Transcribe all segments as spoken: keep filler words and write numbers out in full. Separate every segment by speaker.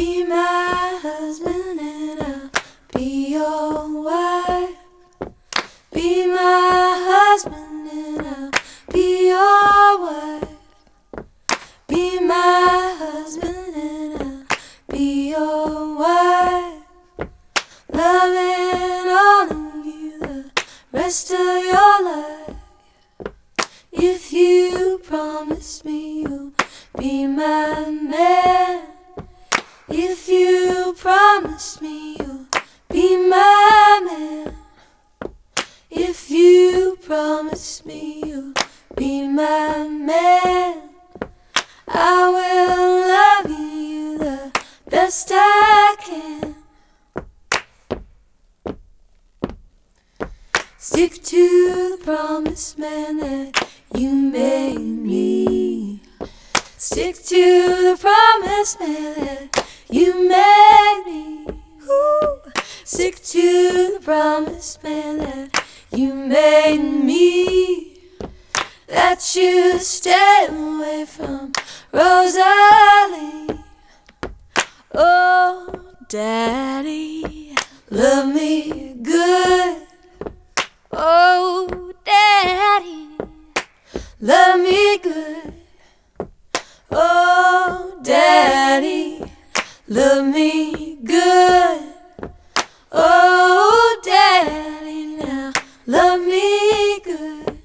Speaker 1: Be my husband and I'll be your wife. Be my husband and I'll be your wife. Be my husband and I'll be your wife. Loving all of you the rest of your life. If you promise me you'll be my man. If you promise me you'll be my man. If you promise me you'll be my man, I will love you the best I can. Stick to the promised man that you made me. Stick to the promised man that you made me. Ooh. Stick to the promised man that you made me. That you stay away from Rosalie. Oh, Daddy, love me good. Oh, Daddy, love me good. Oh, Daddy, love me good. Oh, Daddy, now love me good.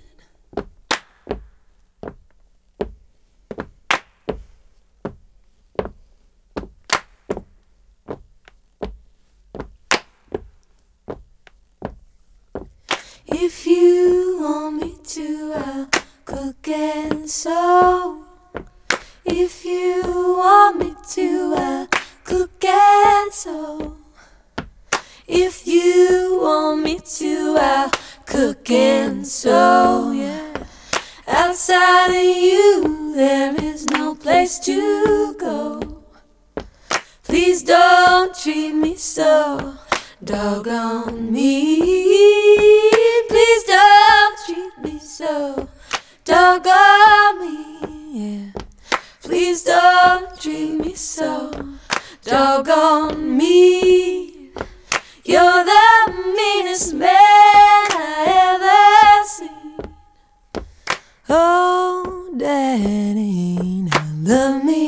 Speaker 1: If you want me to, I'll cook and sew. If you want me to, I'll cook and sew. If you want me to, I'll cook and sew, yeah. Outside of you, there is no place to go. Please don't treat me so doggone me. Please don't treat me so doggone me, yeah. Please don't treat me so doggone me. You're the meanest man I ever seen. Oh, Daddy, now love me